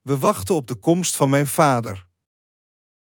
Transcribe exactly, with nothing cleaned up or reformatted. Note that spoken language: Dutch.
We wachten op de komst van mijn vader.